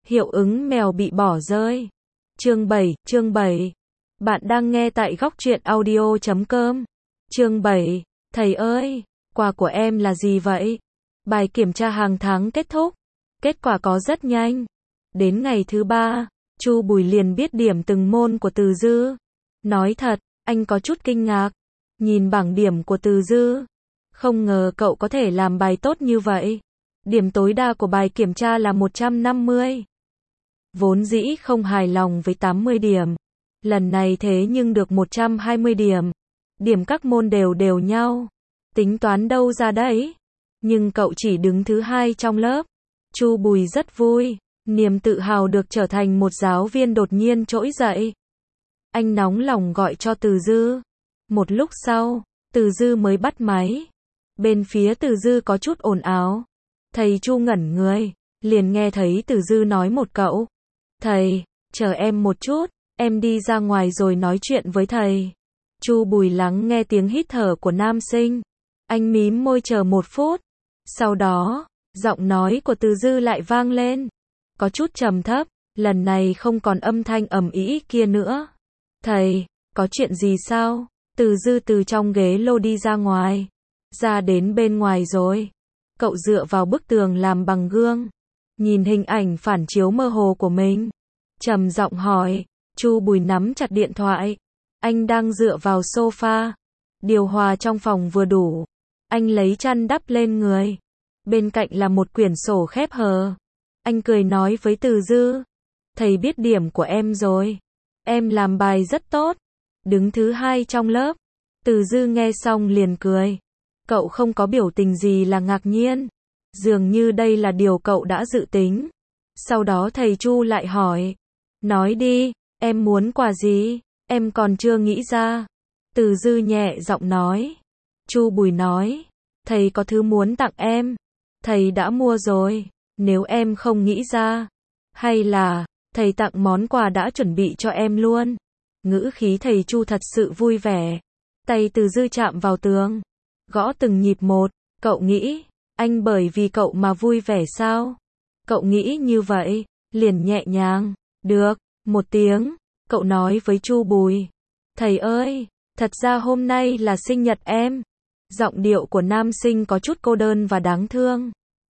Hiệu ứng mèo bị bỏ rơi. Chương 7. Bạn đang nghe tại góc truyện audio.com. Chương 7. Thầy ơi, quà của em là gì vậy? Bài kiểm tra hàng tháng kết thúc. Kết quả có rất nhanh. Đến ngày thứ 3, Chu Bùi liền biết điểm từng môn của Từ Dư. Nói thật, anh có chút kinh ngạc. Nhìn bảng điểm của Từ Dư. Không ngờ cậu có thể làm bài tốt như vậy. Điểm tối đa của bài kiểm tra là 150. Vốn dĩ không hài lòng với 80 điểm. Lần này thế nhưng được 120 điểm. Điểm các môn đều đều nhau. Tính toán đâu ra đấy. Nhưng cậu chỉ đứng thứ 2 trong lớp. Chu Bùi rất vui. Niềm tự hào được trở thành một giáo viên đột nhiên trỗi dậy. Anh nóng lòng gọi cho Từ Dư. Một lúc sau, Từ Dư mới bắt máy. Bên phía Từ Dư có chút ồn ào. Thầy Chu ngẩn người. Liền nghe thấy Từ Dư nói một câu. Thầy, chờ em một chút, em đi ra ngoài rồi nói chuyện với thầy. Chu Bùi lắng nghe tiếng hít thở của nam sinh. Anh mím môi chờ 1 phút. Sau đó, giọng nói của Từ Dư lại vang lên. Có chút trầm thấp, lần này không còn âm thanh ầm ĩ kia nữa. Thầy, có chuyện gì sao? Từ Dư từ trong ghế lô đi ra ngoài. Ra đến bên ngoài rồi. Cậu dựa vào bức tường làm bằng gương. Nhìn hình ảnh phản chiếu mơ hồ của mình. Trầm giọng hỏi. Chu Bùi nắm chặt điện thoại. Anh đang dựa vào sofa. Điều hòa trong phòng vừa đủ. Anh lấy chăn đắp lên người. Bên cạnh là một quyển sổ khép hờ. Anh cười nói với Từ Dư. Thầy biết điểm của em rồi. Em làm bài rất tốt. Đứng thứ 2 trong lớp. Từ Dư nghe xong liền cười. Cậu không có biểu tình gì là ngạc nhiên. Dường như đây là điều cậu đã dự tính. Sau đó thầy Chu lại hỏi. Nói đi, em muốn quà gì? Em còn chưa nghĩ ra. Từ Dư nhẹ giọng nói. Chu Bùi nói. Thầy có thứ muốn tặng em. Thầy đã mua rồi. Nếu em không nghĩ ra. Hay là, thầy tặng món quà đã chuẩn bị cho em luôn. Ngữ khí thầy Chu thật sự vui vẻ. Tay Từ Dư chạm vào tường. Gõ từng nhịp một. Cậu nghĩ, anh bởi vì cậu mà vui vẻ sao? Cậu nghĩ như vậy, liền nhẹ nhàng. Được, 1 tiếng. Cậu nói với Chu Bùi. Thầy ơi, thật ra hôm nay là sinh nhật em. Giọng điệu của nam sinh có chút cô đơn và đáng thương.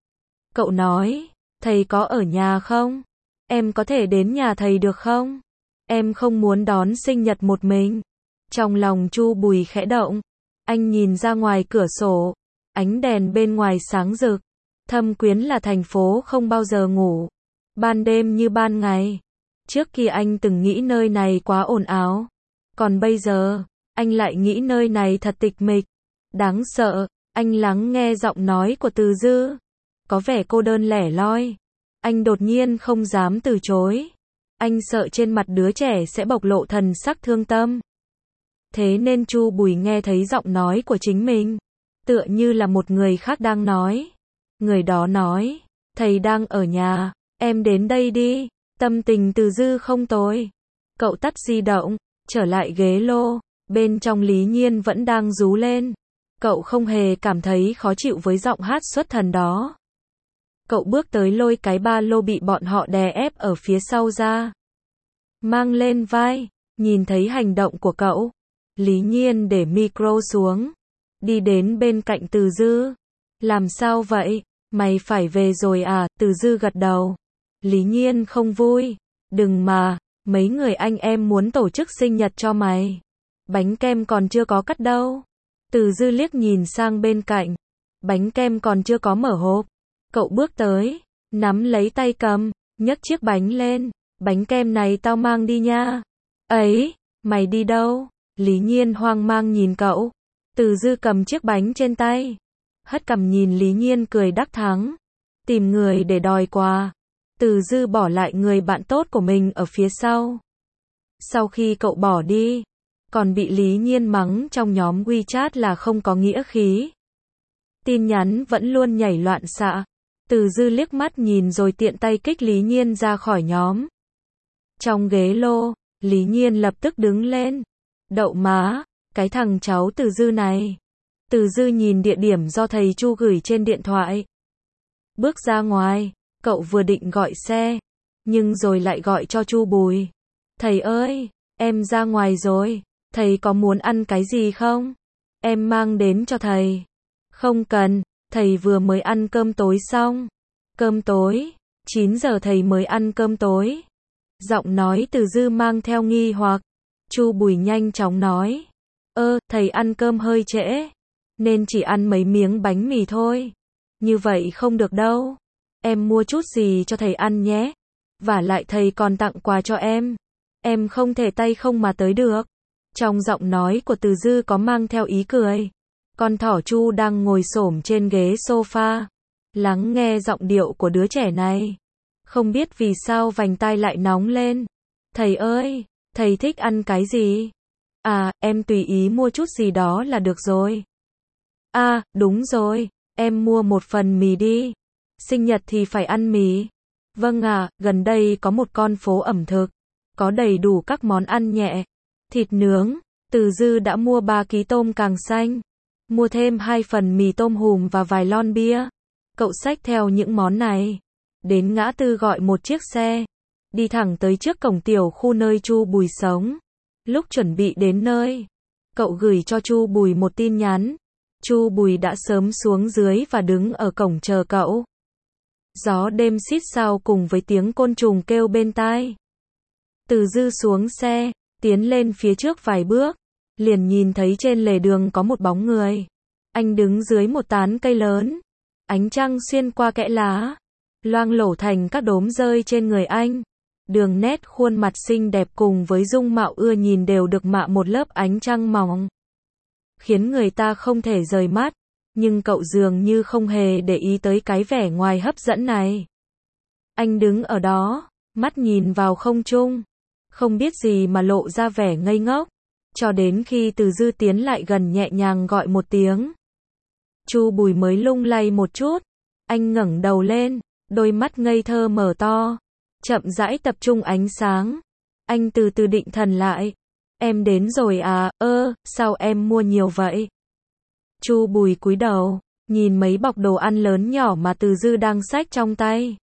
Cậu nói, thầy có ở nhà không? Em có thể đến nhà thầy được không? Em không muốn đón sinh nhật một mình. Trong lòng Chu Bùi khẽ động. Anh nhìn ra ngoài cửa sổ. Ánh đèn bên ngoài sáng rực. Thâm Quyến là thành phố không bao giờ ngủ. Ban đêm như ban ngày. Trước kia anh từng nghĩ nơi này quá ồn ào. Còn bây giờ, anh lại nghĩ nơi này thật tịch mịch. Đáng sợ, anh lắng nghe giọng nói của Từ Dư. Có vẻ cô đơn lẻ loi. Anh đột nhiên không dám từ chối. Anh sợ trên mặt đứa trẻ sẽ bộc lộ thần sắc thương tâm. Thế nên Chu Bùi nghe thấy giọng nói của chính mình. Tựa như là một người khác đang nói. Người đó nói. Thầy đang ở nhà. Em đến đây đi. Tâm tình Từ Dư không tồi. Cậu tắt di động. Trở lại ghế lô. Bên trong Lý Nhiên vẫn đang rú lên. Cậu không hề cảm thấy khó chịu với giọng hát xuất thần đó. Cậu bước tới lôi cái ba lô bị bọn họ đè ép ở phía sau ra. Mang lên vai. Nhìn thấy hành động của cậu. Lý Nhiên để micro xuống. Đi đến bên cạnh Từ Dư. Làm sao vậy? Mày phải về rồi à? Từ Dư gật đầu. Lý Nhiên không vui. Đừng mà, mấy người anh em muốn tổ chức sinh nhật cho mày. Bánh kem còn chưa có cắt đâu. Từ Dư liếc nhìn sang bên cạnh. Bánh kem còn chưa có mở hộp. Cậu bước tới, nắm lấy tay cầm, nhấc chiếc bánh lên. Bánh kem này tao mang đi nha. Ấy, mày đi đâu? Lý Nhiên hoang mang nhìn cậu. Từ Dư cầm chiếc bánh trên tay. Hất cằm nhìn Lý Nhiên cười đắc thắng. Tìm người để đòi quà. Từ Dư bỏ lại người bạn tốt của mình ở phía sau. Sau khi cậu bỏ đi, còn bị Lý Nhiên mắng trong nhóm WeChat là không có nghĩa khí. Tin nhắn vẫn luôn nhảy loạn xạ. Từ Dư liếc mắt nhìn rồi tiện tay kích Lý Nhiên ra khỏi nhóm. Trong ghế lô, Lý Nhiên lập tức đứng lên. Đậu má, cái thằng cháu Từ Dư này. Từ Dư nhìn địa điểm do thầy Chu gửi trên điện thoại. Bước ra ngoài, cậu vừa định gọi xe. nhưng rồi lại gọi cho Chu Bùi. Thầy ơi, em ra ngoài rồi, thầy có muốn ăn cái gì không? Em mang đến cho thầy. Không cần, thầy vừa mới ăn cơm tối xong. Cơm tối? 9 giờ thầy mới ăn cơm tối. Giọng nói Từ Dư mang theo nghi hoặc. Chu Bùi nhanh chóng nói. Thầy ăn cơm hơi trễ, nên chỉ ăn mấy miếng bánh mì thôi. Như vậy không được đâu. Em mua chút gì cho thầy ăn nhé. Vả lại thầy còn tặng quà cho em. Em không thể tay không mà tới được. Trong giọng nói của Từ Dư có mang theo ý cười. Con thỏ Chu đang ngồi xổm trên ghế sofa, lắng nghe giọng điệu của đứa trẻ này. Không biết vì sao vành tai lại nóng lên. Thầy ơi, thầy thích ăn cái gì? À, em tùy ý mua chút gì đó là được rồi. À, đúng rồi, em mua một phần mì đi. Sinh nhật thì phải ăn mì. Vâng ạ, gần đây có một con phố ẩm thực, có đầy đủ các món ăn nhẹ. Thịt nướng, Từ Dư đã mua 3 ký tôm càng xanh, mua thêm 2 phần mì tôm hùm và vài lon bia. Cậu xách theo những món này, đến ngã tư gọi một chiếc xe, đi thẳng tới trước cổng tiểu khu nơi Chu Bùi sống. Lúc chuẩn bị đến nơi, cậu gửi cho Chu Bùi một tin nhắn. Chu Bùi đã sớm xuống dưới và đứng ở cổng chờ cậu. Gió đêm xít xao cùng với tiếng côn trùng kêu bên tai. Từ Dư xuống xe, tiến lên phía trước vài bước, liền nhìn thấy trên lề đường có một bóng người. Anh đứng dưới một tán cây lớn, ánh trăng xuyên qua kẽ lá, loang lổ thành các đốm rơi trên người anh. Đường nét khuôn mặt xinh đẹp cùng với dung mạo ưa nhìn đều được mạ một lớp ánh trăng mỏng, khiến người ta không thể rời mắt. Nhưng cậu dường như không hề để ý tới cái vẻ ngoài hấp dẫn này. Anh đứng ở đó, mắt nhìn vào không trung, không biết gì mà lộ ra vẻ ngây ngốc, cho đến khi Từ Dư tiến lại gần nhẹ nhàng gọi một tiếng. Chu Bùi mới lung lay một chút, anh ngẩng đầu lên, đôi mắt ngây thơ mở to, chậm rãi tập trung ánh sáng. Anh từ từ định thần lại. Em đến rồi à, sao em mua nhiều vậy? Chu Bùi cúi đầu, nhìn mấy bọc đồ ăn lớn nhỏ mà Từ Dư đang xách trong tay.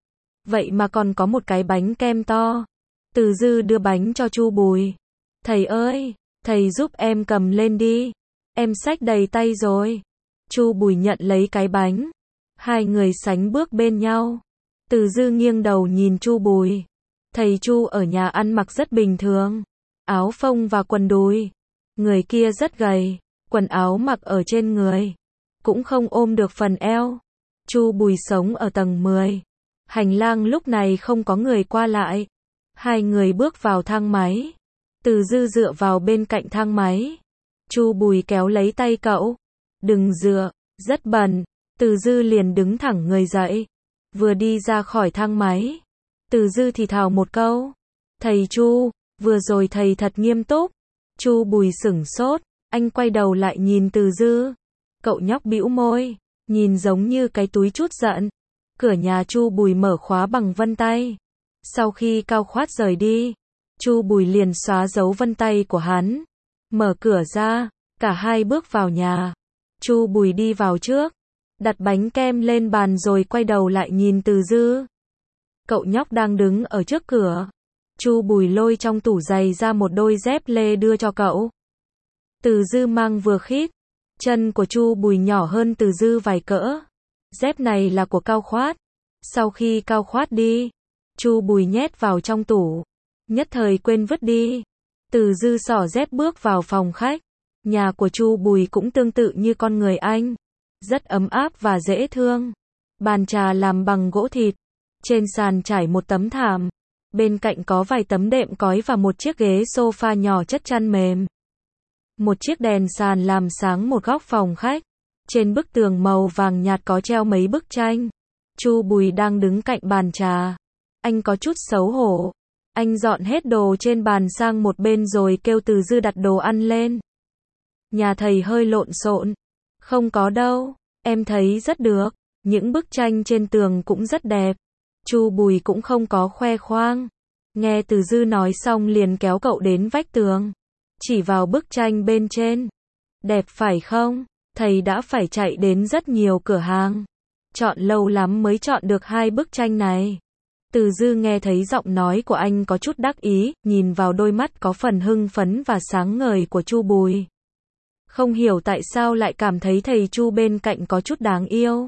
Vậy mà còn có một cái bánh kem to. Từ Dư đưa bánh cho Chu Bùi. Thầy ơi, thầy giúp em cầm lên đi. Em xách đầy tay rồi. Chu Bùi nhận lấy cái bánh. Hai người sánh bước bên nhau. Từ Dư nghiêng đầu nhìn Chu Bùi. Thầy Chu ở nhà ăn mặc rất bình thường, áo phông và quần đùi. Người kia rất gầy, quần áo mặc ở trên người cũng không ôm được phần eo. Chu Bùi sống ở tầng 10. Hành lang lúc này không có người qua lại. Hai người bước vào thang máy. Từ Dư dựa vào bên cạnh thang máy. Chu Bùi kéo lấy tay cậu. Đừng dựa, rất bẩn. Từ Dư liền đứng thẳng người dậy. Vừa đi ra khỏi thang máy, Từ Dư thì thào một câu. Thầy Chu, vừa rồi thầy thật nghiêm túc. Chu Bùi sửng sốt, anh quay đầu lại nhìn Từ Dư. Cậu nhóc bĩu môi, nhìn giống như cái túi trút giận. Cửa nhà Chu Bùi mở khóa bằng vân tay. Sau khi Cao Khoát rời đi, Chu Bùi liền xóa dấu vân tay của hắn. Mở cửa ra, cả hai bước vào nhà. Chu Bùi đi vào trước, đặt bánh kem lên bàn rồi quay đầu lại nhìn Từ Dư. Cậu nhóc đang đứng ở trước cửa. Chu Bùi lôi trong tủ giày ra một đôi dép lê đưa cho cậu. Từ Dư mang vừa khít. Chân của Chu Bùi nhỏ hơn Từ Dư vài cỡ. Dép này là của Cao Khoát. Sau khi Cao Khoát đi, Chu Bùi nhét vào trong tủ, nhất thời quên vứt đi. Từ Dư xỏ dép bước vào phòng khách. Nhà của Chu Bùi cũng tương tự như con người anh, rất ấm áp và dễ thương. Bàn trà làm bằng gỗ thịt, trên sàn trải một tấm thảm, bên cạnh có vài tấm đệm cói và một chiếc ghế sofa nhỏ chất chăn mềm. Một chiếc đèn sàn làm sáng một góc phòng khách. Trên bức tường màu vàng nhạt có treo mấy bức tranh. Chu Bùi đang đứng cạnh bàn trà. Anh có chút xấu hổ. Anh dọn hết đồ trên bàn sang một bên rồi kêu Từ Dư đặt đồ ăn lên. Nhà thầy hơi lộn xộn. Không có đâu, em thấy rất được. Những bức tranh trên tường cũng rất đẹp. Chu Bùi cũng không có khoe khoang. Nghe Từ Dư nói xong liền kéo cậu đến vách tường, chỉ vào bức tranh bên trên. Đẹp phải không? Thầy đã phải chạy đến rất nhiều cửa hàng, chọn lâu lắm mới chọn được 2 bức tranh này. Từ Dư nghe thấy giọng nói của anh có chút đắc ý, nhìn vào đôi mắt có phần hưng phấn và sáng ngời của Chu Bùi. Không hiểu tại sao lại cảm thấy thầy Chu bên cạnh có chút đáng yêu.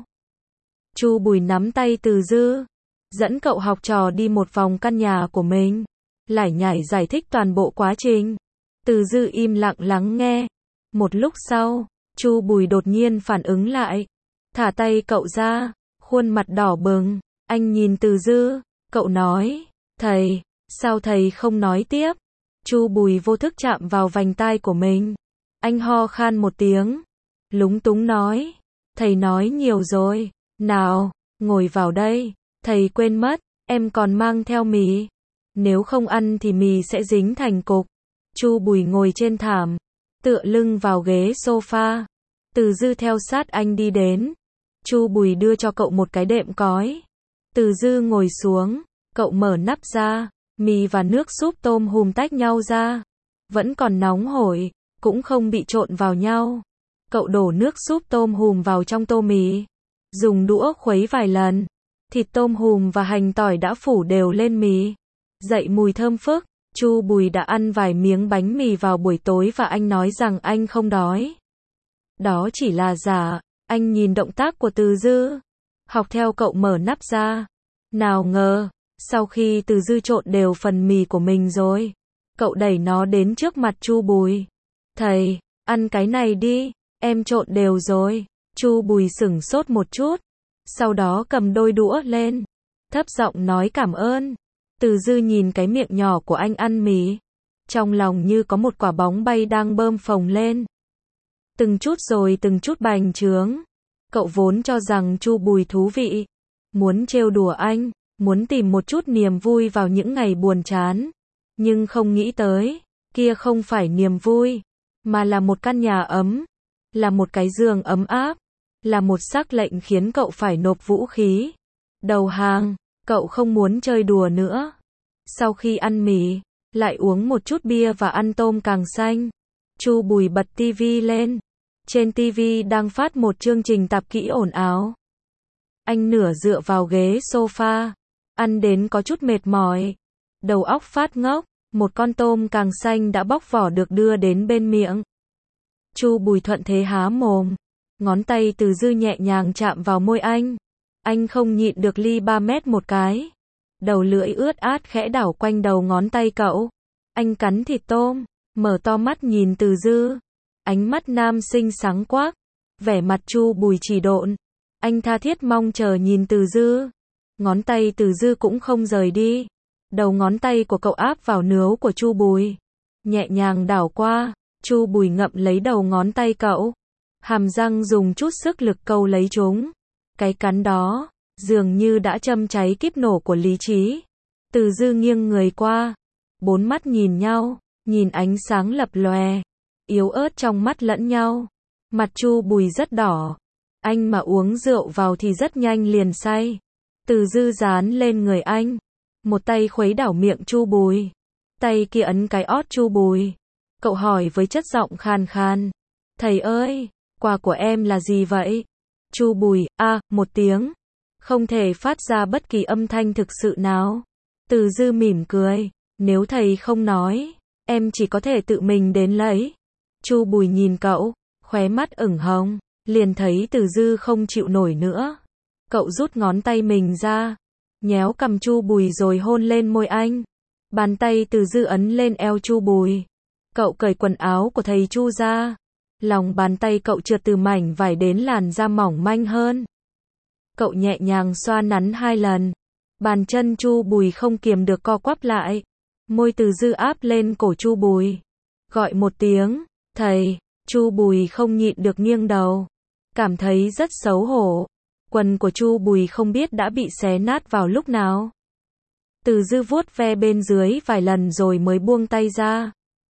Chu Bùi nắm tay Từ Dư, dẫn cậu học trò đi một vòng căn nhà của mình, lải nhải giải thích toàn bộ quá trình. Từ Dư im lặng lắng nghe. Một lúc sau, Chu Bùi đột nhiên phản ứng lại, thả tay cậu ra, khuôn mặt đỏ bừng. Anh nhìn Từ Dư, cậu nói, thầy, sao thầy không nói tiếp? Chu Bùi vô thức chạm vào vành tai của mình. Anh ho khan một tiếng, lúng túng nói, thầy nói nhiều rồi, nào, ngồi vào đây, thầy quên mất, em còn mang theo mì. Nếu không ăn thì mì sẽ dính thành cục. Chu Bùi ngồi trên thảm, tựa lưng vào ghế sofa. Từ Dư theo sát anh đi đến. Chu Bùi đưa cho cậu một cái đệm cói. Từ Dư ngồi xuống, cậu mở nắp ra, mì và nước súp tôm hùm tách nhau ra. Vẫn còn nóng hổi, cũng không bị trộn vào nhau. Cậu đổ nước súp tôm hùm vào trong tô mì, dùng đũa khuấy vài lần. Thịt tôm hùm và hành tỏi đã phủ đều lên mì, dậy mùi thơm phức. Chu Bùi đã ăn vài miếng bánh mì vào buổi tối và anh nói rằng anh không đói. Đó chỉ là giả. Anh nhìn động tác của Từ Dư, học theo cậu mở nắp ra. Nào ngờ, sau khi Từ Dư trộn đều phần mì của mình rồi, cậu đẩy nó đến trước mặt Chu Bùi. Thầy, ăn cái này đi, em trộn đều rồi. Chu Bùi sửng sốt một chút, sau đó cầm đôi đũa lên, thấp giọng nói cảm ơn. Từ Dư nhìn cái miệng nhỏ của anh ăn mì, trong lòng như có một quả bóng bay đang bơm phồng lên. Từng chút rồi từng chút bành trướng. Cậu vốn cho rằng Chu Bùi thú vị, muốn trêu đùa anh, muốn tìm một chút niềm vui vào những ngày buồn chán. Nhưng không nghĩ tới, kia không phải niềm vui, mà là một căn nhà ấm, là một cái giường ấm áp, là một sắc lệnh khiến cậu phải nộp vũ khí, đầu hàng. Cậu không muốn chơi đùa nữa. Sau khi ăn mì, lại uống một chút bia và ăn tôm càng xanh. Chu Bùi bật tivi lên. Trên tivi đang phát một chương trình tạp kỹ ồn ào. Anh nửa dựa vào ghế sofa, ăn đến có chút mệt mỏi, đầu óc phát ngốc. Một con tôm càng xanh đã bóc vỏ được đưa đến bên miệng. Chu Bùi thuận thế há mồm, ngón tay Từ Dư nhẹ nhàng chạm vào môi anh. Anh không nhịn được li 3 mét một cái. Đầu lưỡi ướt át khẽ đảo quanh đầu ngón tay cậu. Anh cắn thịt tôm, mở to mắt nhìn Từ Dư. Ánh mắt nam sinh sáng quắc. Vẻ mặt Chu Bùi chỉ độn. Anh tha thiết mong chờ nhìn Từ Dư. Ngón tay Từ Dư cũng không rời đi. Đầu ngón tay của cậu áp vào nướu của Chu Bùi, nhẹ nhàng đảo qua. Chu Bùi ngậm lấy đầu ngón tay cậu, hàm răng dùng chút sức lực câu lấy chúng. Cái cắn đó, dường như đã châm cháy kíp nổ của lý trí. Từ Dư nghiêng người qua, bốn mắt nhìn nhau, nhìn ánh sáng lập lòe, yếu ớt trong mắt lẫn nhau. Mặt Chu Bùi rất đỏ. Anh mà uống rượu vào thì rất nhanh liền say. Từ Dư dán lên người anh, một tay khuấy đảo miệng Chu Bùi, tay kia ấn cái ót Chu Bùi. Cậu hỏi với chất giọng khàn khàn, thầy ơi, quà của em là gì vậy? Chu Bùi, một tiếng, không thể phát ra bất kỳ âm thanh thực sự nào. Từ Dư mỉm cười, nếu thầy không nói, em chỉ có thể tự mình đến lấy. Chu Bùi nhìn cậu, khóe mắt ửng hồng, liền thấy Từ Dư không chịu nổi nữa. Cậu rút ngón tay mình ra, nhéo cằm Chu Bùi rồi hôn lên môi anh. Bàn tay Từ Dư ấn lên eo Chu Bùi. Cậu cởi quần áo của thầy Chu ra. Lòng bàn tay cậu trượt từ mảnh vải đến làn da mỏng manh hơn. Cậu nhẹ nhàng xoa nắn 2 lần. Bàn chân Chu Bùi không kiềm được co quắp lại. Môi Từ Dư áp lên cổ Chu Bùi. Gọi một tiếng, thầy. Chu Bùi không nhịn được nghiêng đầu, cảm thấy rất xấu hổ. Quần của Chu Bùi không biết đã bị xé nát vào lúc nào. Từ Dư vuốt ve bên dưới vài lần rồi mới buông tay ra.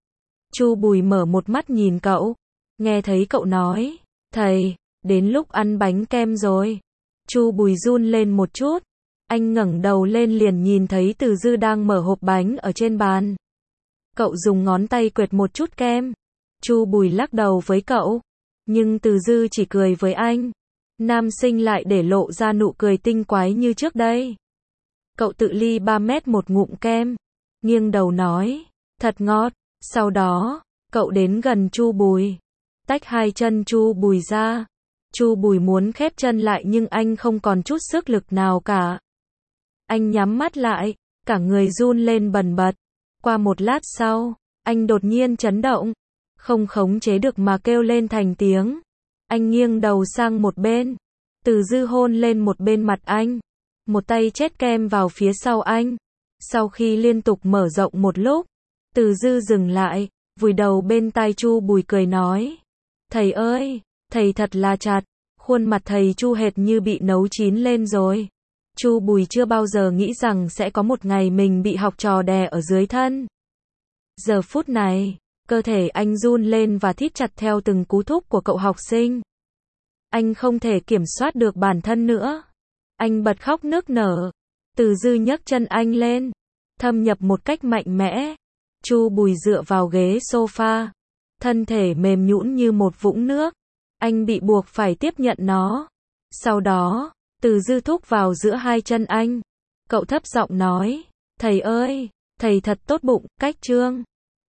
Chu Bùi mở một mắt nhìn cậu, nghe thấy cậu nói, thầy, đến lúc ăn bánh kem rồi. Chu Bùi run lên một chút. Anh ngẩng đầu lên liền nhìn thấy Từ Dư đang mở hộp bánh ở trên bàn. Cậu dùng ngón tay quệt một chút kem. Chu Bùi lắc đầu với cậu, nhưng Từ Dư chỉ cười với anh. Nam sinh lại để lộ ra nụ cười tinh quái như trước đây. Cậu tự ly 3 mét một ngụm kem, nghiêng đầu nói, thật ngọt. Sau đó, cậu đến gần Chu Bùi, tách hai chân Chu Bùi ra. Chu Bùi muốn khép chân lại nhưng anh không còn chút sức lực nào cả. Anh nhắm mắt lại, cả người run lên bần bật. Qua một lát sau, anh đột nhiên chấn động, không khống chế được mà kêu lên thành tiếng. Anh nghiêng đầu sang một bên, Từ Dư hôn lên một bên mặt anh, một tay chét kem vào phía sau anh. Sau khi liên tục mở rộng một lúc, Từ Dư dừng lại, vùi đầu bên tai Chu Bùi cười nói, thầy ơi, thầy thật là chặt. Khuôn mặt thầy Chu hệt như bị nấu chín lên rồi. Chu Bùi chưa bao giờ nghĩ rằng sẽ có một ngày mình bị học trò đè ở dưới thân. Giờ phút này, cơ thể anh run lên và thít chặt theo từng cú thúc của cậu học sinh. Anh không thể kiểm soát được bản thân nữa. Anh bật khóc nức nở. Từ Dư nhấc chân anh lên, thâm nhập một cách mạnh mẽ. Chu Bùi dựa vào ghế sofa, thân thể mềm nhũn như một vũng nước. Anh bị buộc phải tiếp nhận nó. Sau đó, Từ Dư thúc vào giữa hai chân anh. Cậu thấp giọng nói, thầy ơi, thầy thật tốt bụng, cách chương.